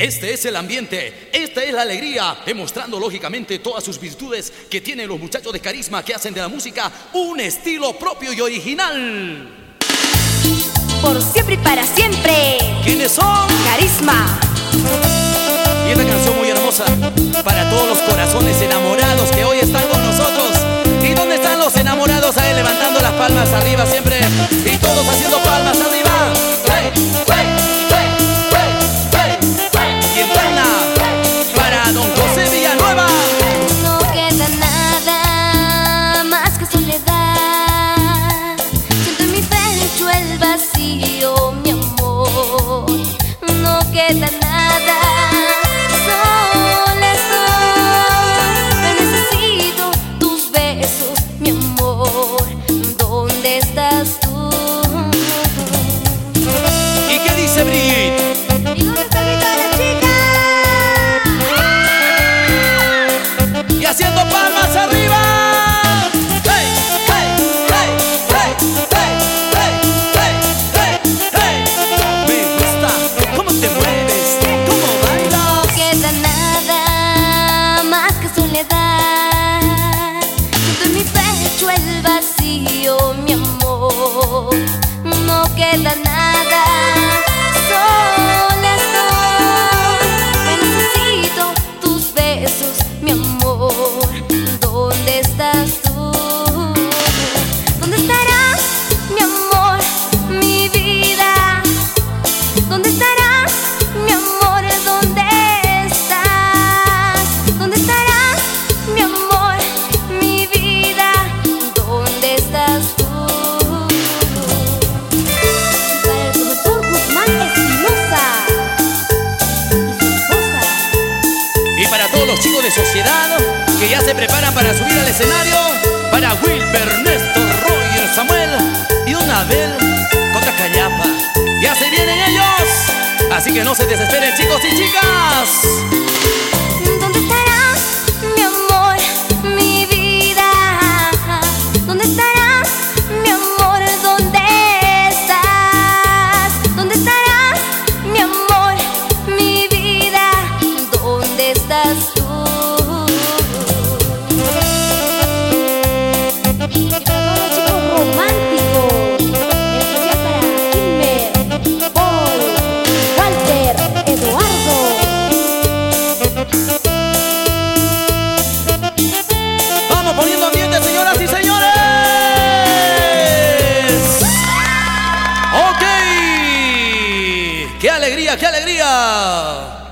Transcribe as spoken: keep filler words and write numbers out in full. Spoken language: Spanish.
Este es el ambiente, esta es la alegría, demostrando lógicamente todas sus virtudes que tienen los muchachos de Carisma, que hacen de la música un estilo propio y original. Por siempre y para siempre. ¿Quiénes son? Carisma. Y esta canción muy hermosa para todos los corazones enamorados que hoy están con nosotros. ¿Y dónde están los enamorados ahí levantando las palmas arriba siempre? Y todos haciendo palmas arriba. ¡Hey, hey, hey, hey, hey, hey! Y en plana para don José Villanueva. No queda nada más que soledad. Siento en mi pecho el vacío, mi amor. No queda nada. Sola estoy. Necesito tus besos, mi amor. ¿Dónde estás tú? ¿Y qué dice Brigitte? ¿Y dónde está el grito de la chica? Y haciendo palmas arriba. ¡Hey, hey, hey, hey, hey, hey, hey, hey, hey! Me gusta cómo te mueves, cómo bailas. No queda nada más que soledad. Siento en mi pecho el vacío, mi amor. No queda nada. Sola estoy. Necesito tus besos, mi amor. ¿Dónde estás tú? ¿Dónde estarás, mi amor, mi vida? ¿Dónde estarás, mi amor? ¿Dónde estás? ¿Dónde estarás, mi amor, mi vida? ¿Dónde estás tú? Para el profesor Guzmán Espinosa y su esposa. Y para todos los chicos de sociedad que ya se preparan para subir al escenario, para Wilber, Ernesto, Roger, Samuel y Don Abel contra Callapa. Ya se vienen ellos, así que no se desesperen, chicos y chicas. ¿Dónde estarás, mi amor, mi vida? ¿Dónde estarás, mi amor? ¿Dónde estás? ¿Dónde estarás, mi amor, mi vida? ¿Dónde estás tú? Y para todos los chicos románticos, en especial para Kilmer, Paul, Walter, Eduardo. Vamos poniendo ambiente, señoras y señores. Ok. ¡Qué alegría, qué alegría!